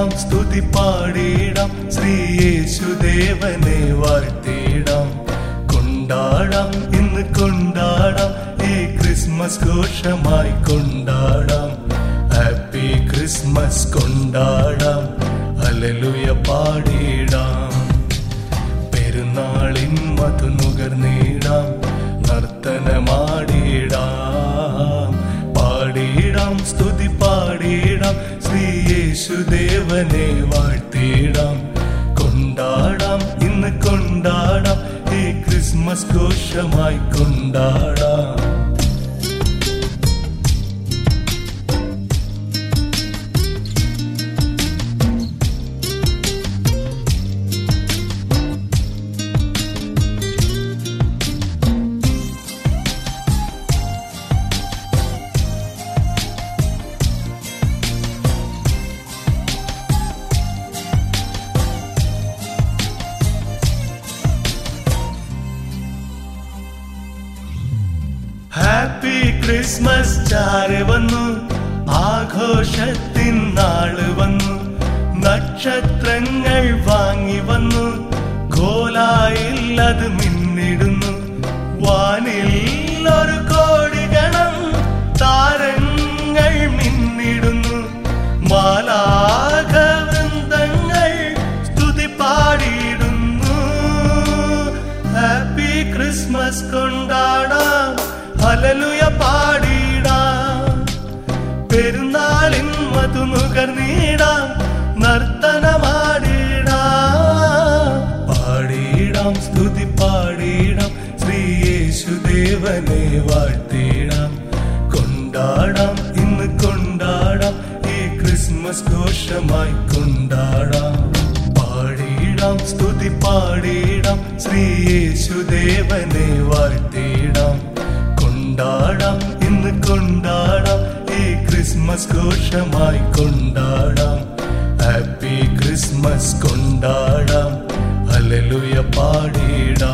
പാടിടാം സ്തുതി പാടിടാം ശ്രീയേശുദേവനെ വാഴ്ത്തിടാം. കൊണ്ടാടാം ഇന്ന് കൊണ്ടാടാം ഈ ക്രിസ്മസ് ഘോഷമായി കൊണ്ടാടാം. ഹാപ്പി ക്രിസ്മസ് കൊണ്ടാടാം, ഹല്ലേലൂയ പാടിടാം. പെരുന്നാളിൻ മധു നുകർന്നിടാം, നർത്തനമാടിടാം. പാടിടാം സ്തുതി പാടിടാം ശ്രീയേശുദേവനെ വാഴ്ത്തിടാം. കൊണ്ടാടാം ഇന്ന് കൊണ്ടാടാം ഈ ക്രിസ്മസ് ഘോഷമായി കൊണ്ടാടാം. ഹാപ്പി ക്രിസ്മസ് ചാരെ വന്നു, ആഘോഷത്തിൻ നാള് വന്നു. നക്ഷത്രങ്ങൾ വാങ്ങി വന്നു, കോലായിൽ അത് മിന്നിടുന്നു. വാനിൽ ഒരു കോടി ഗണം താരങ്ങൾ മിന്നിടുന്നു. മാലാഖ വൃന്ദങ്ങൾ സ്തുതി പാടിയിടുന്നു. ഹാപ്പി ക്രിസ്മസ് കൊണ്ടാടാം, ഹല്ലേലൂയ പാടിടാം. പെരുന്നാളിൻ മധു നുകർന്നിടാം, നർത്തനമാടിടാം. പാടിടാം സ്തുതി പാടിടാം ശ്രീയേശുദേവനെ വാഴ്ത്തിടാം. കൊണ്ടാടാം ഇന്ന് കൊണ്ടാടാം ഈ ക്രിസ്മസ് ഘോഷമായി കൊണ്ടാടാം. പാടിടാം സ്തുതി പാടിടാം ശ്രീയേശുദേവനെ വാഴ്ത്തിടാം. കൊണ്ടാടാം ഇന്ന് കൊണ്ടാടാം ഈ ക്രിസ്മസ് ഘോഷമായി കൊണ്ടാടാം. ഹാപ്പി ക്രിസ്മസ് കൊണ്ടാടാം, ഹല്ലേലൂയ പാടിടാം.